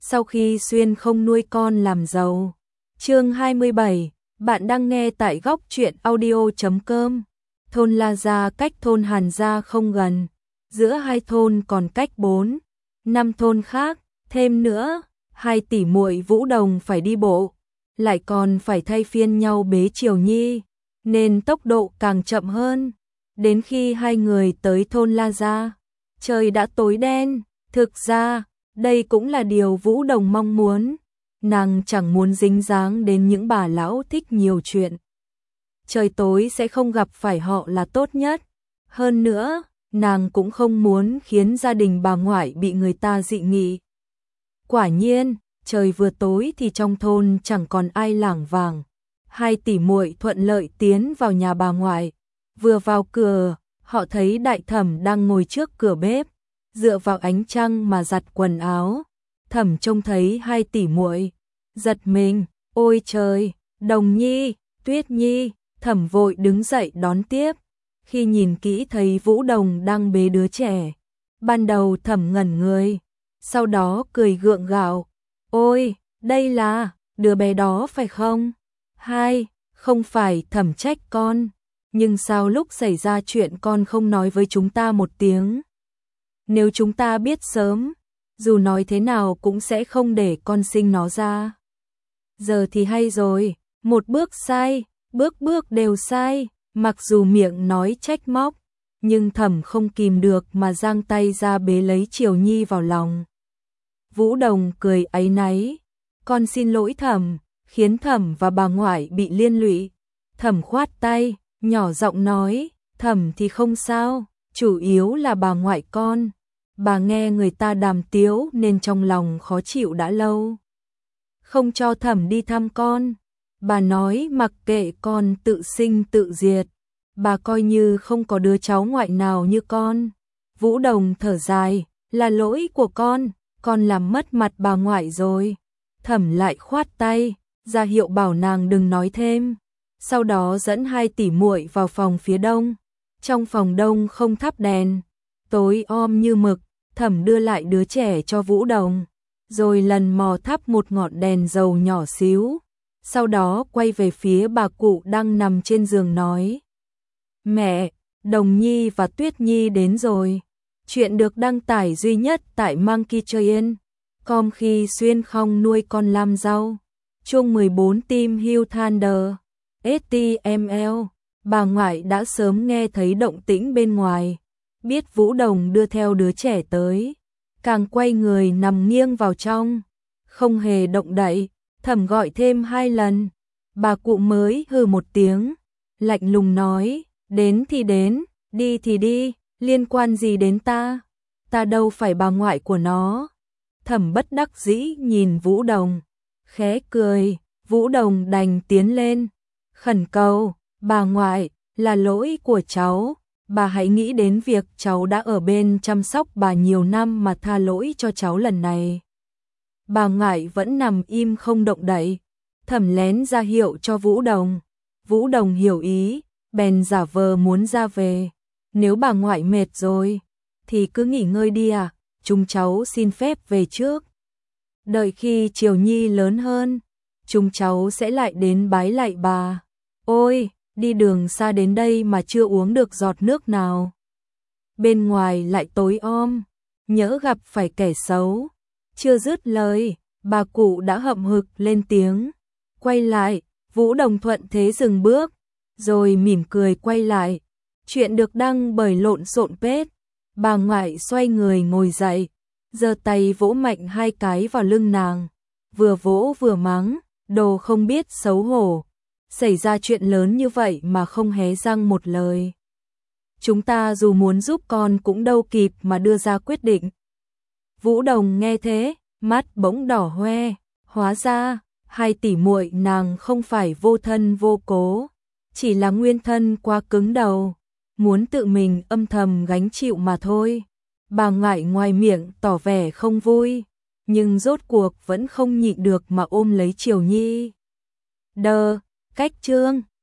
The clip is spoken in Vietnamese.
sau khi Xuyên không nuôi con làm giàu. Chương 27, bạn đang nghe tại góc truyện audio.com. Thôn La Gia cách thôn Hàn Gia không gần, giữa hai thôn còn cách 4, 5 thôn khác, thêm nữa, hai tỷ muội Vũ Đồng phải đi bộ, lại còn phải thay phiên nhau bế Triều Nhi, nên tốc độ càng chậm hơn. Đến khi hai người tới thôn La Gia, trời đã tối đen. Thực ra, đây cũng là điều Vũ Đồng mong muốn. Nàng chẳng muốn dính dáng đến những bà lão thích nhiều chuyện. Trời tối sẽ không gặp phải họ là tốt nhất. Hơn nữa, nàng cũng không muốn khiến gia đình bà ngoại bị người ta dị nghị. Quả nhiên, trời vừa tối thì trong thôn chẳng còn ai lảng vảng. Hai tỷ muội thuận lợi tiến vào nhà bà ngoại. Vừa vào cửa, họ thấy Đại Thẩm đang ngồi trước cửa bếp, dựa vào ánh trăng mà giặt quần áo. Thẩm trông thấy hai tỷ muội, giật mình, ôi trời, Đồng Nhi, Tuyết Nhi. Thẩm vội đứng dậy đón tiếp. Khi nhìn kỹ thấy Vũ Đồng đang bế đứa trẻ, ban đầu Thẩm ngẩn người, sau đó cười gượng gạo, ôi, đây là đứa bé đó phải không? Hai, không phải. Thẩm trách con, nhưng sao lúc xảy ra chuyện con không nói với chúng ta một tiếng? Nếu chúng ta biết sớm, dù nói thế nào cũng sẽ không để con sinh nó ra. Giờ thì hay rồi, một bước sai, bước bước đều sai. Mặc dù miệng nói trách móc, nhưng Thẩm không kìm được mà giang tay ra bế lấy Triều Nhi vào lòng. Vũ Đồng cười áy náy, con xin lỗi Thẩm, khiến Thẩm và bà ngoại bị liên lụy. Thẩm khoát tay, nhỏ giọng nói, Thẩm thì không sao, chủ yếu là bà ngoại con. Bà nghe người ta đàm tiếu nên trong lòng khó chịu đã lâu. Không cho Thẩm đi thăm con. Bà nói mặc kệ con tự sinh tự diệt. Bà coi như không có đứa cháu ngoại nào như con. Vũ Đồng thở dài, là lỗi của con làm mất mặt bà ngoại rồi. Thẩm lại khoát tay, ra hiệu bảo nàng đừng nói thêm. Sau đó dẫn hai tỷ muội vào phòng phía đông. Trong phòng đông không thắp đèn, tối om như mực. Thẩm đưa lại đứa trẻ cho Vũ Đồng, rồi lần mò thắp một ngọn đèn dầu nhỏ xíu. Sau đó quay về phía bà cụ đang nằm trên giường nói, mẹ, Đồng Nhi và Tuyết Nhi đến rồi. Chuyện được đăng tải duy nhất tại Monkeytrain.com khi Xuyên không nuôi con làm rau. Chương 14 Team Hill Thunder HTML. Bà ngoại đã sớm nghe thấy động tĩnh bên ngoài, biết Vũ Đồng đưa theo đứa trẻ tới, càng quay người nằm nghiêng vào trong, không hề động đậy. Thẩm gọi thêm 2 lần, bà cụ mới hừ một tiếng, lạnh lùng nói, đến thì đến, đi thì đi, liên quan gì đến ta? Ta đâu phải bà ngoại của nó. Thẩm bất đắc dĩ nhìn Vũ Đồng, khẽ cười. Vũ Đồng đành tiến lên, khẩn cầu, bà ngoại, là lỗi của cháu. Bà hãy nghĩ đến việc cháu đã ở bên chăm sóc bà nhiều năm mà tha lỗi cho cháu lần này. Bà ngoại vẫn nằm im không động đậy. Thẩm lén ra hiệu cho Vũ Đồng. Vũ Đồng hiểu ý, bèn giả vờ muốn ra về. Nếu bà ngoại mệt rồi, thì cứ nghỉ ngơi đi à, chúng cháu xin phép về trước. Đợi khi Triều Nhi lớn hơn, chúng cháu sẽ lại đến bái lạy bà. Ôi, đi đường xa đến đây mà chưa uống được giọt nước nào. Bên ngoài lại tối om, nhỡ gặp phải kẻ xấu. Chưa dứt lời, bà cụ đã hậm hực lên tiếng. Quay lại, Vũ Đồng thuận thế dừng bước, rồi mỉm cười quay lại. Chuyện được đăng bởi Lộn Xộn Page. Bà ngoại xoay người ngồi dậy, giơ tay vỗ mạnh 2 cái vào lưng nàng. Vừa vỗ vừa mắng, đồ không biết xấu hổ. Xảy ra chuyện lớn như vậy mà không hé răng một lời. Chúng ta dù muốn giúp con cũng đâu kịp mà đưa ra quyết định. Vũ Đồng nghe thế, mắt bỗng đỏ hoe, hóa ra, hai tỷ muội nàng không phải vô thân vô cố, chỉ là nguyên thân quá cứng đầu, muốn tự mình âm thầm gánh chịu mà thôi. Bà ngoại ngoài miệng tỏ vẻ không vui, nhưng rốt cuộc vẫn không nhịn được mà ôm lấy Triều Nhi. Cách chương